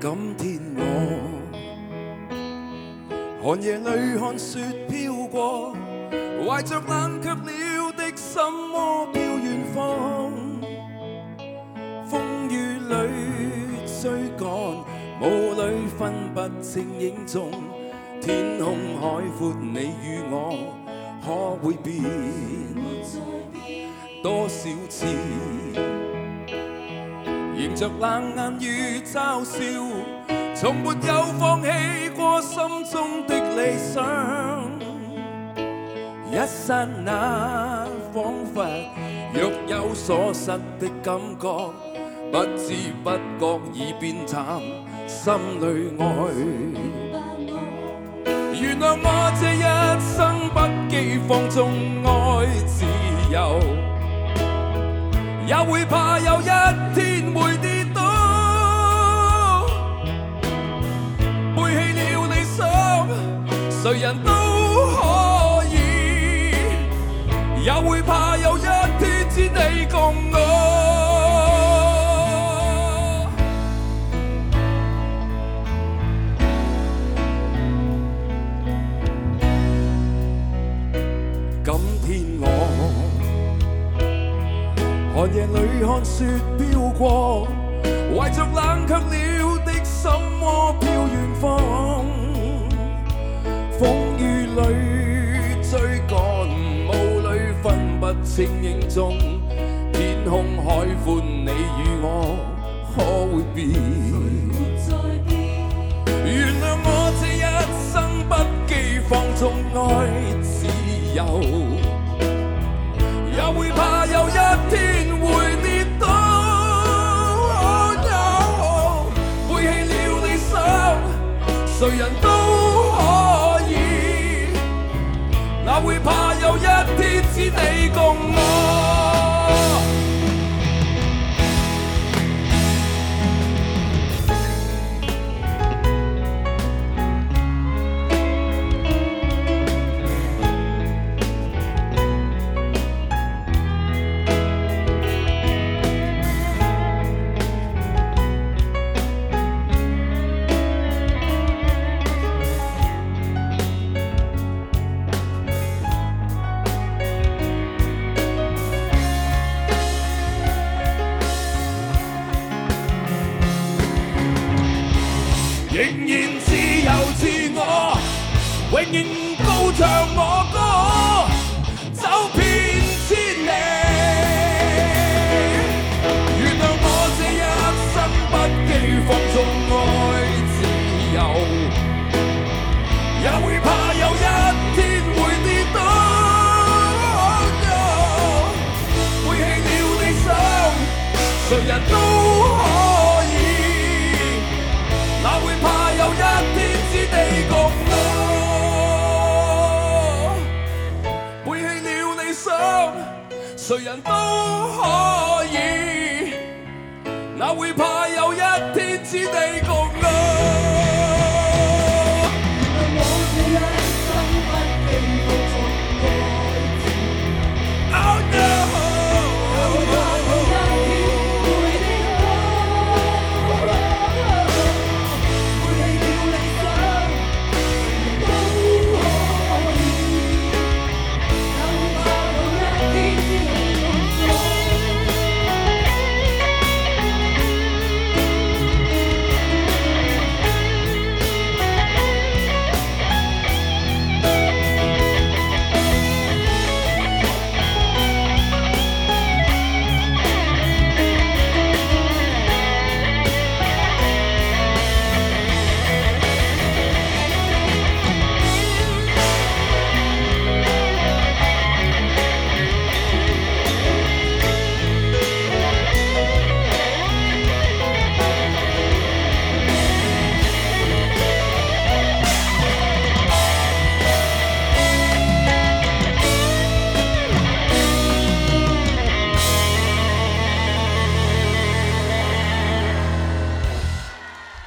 今天我寒夜里看雪飘過，懷着冷卻了的心窩飄遠方，風雨裏追趕，霧裏分不清影蹤，天空海闊，你與我可會變？多少次迎着冷眼與嘲笑，從沒有放棄過心中的理想。一剎那彷彿若有所失的感覺，不知不覺已變淡心裏愛。原諒我這一生不羈放縱愛自由，也會怕有一天會跌倒，背棄了理想，誰人都可以，也會怕有一天只你共我。今天我寒夜裏看雪飄過，懷着冷卻了的心窩飄遠方，風雨裏追趕，霧裏分不清影蹤，天空海闊，你與我可會變？原諒我這一生不羈放縱愛自由，也會怕有一天會跌倒。背棄了理想，誰人都可以，哪會怕有一天只你共我。仍然自由自我，永遠高唱我歌，走遍千里。原諒我這一生不羈放縱愛自由，也會怕有一天會跌倒。背棄了理想，誰人都可以，哪會怕有一天只你共我？背棄了理想，誰人都可以，哪會怕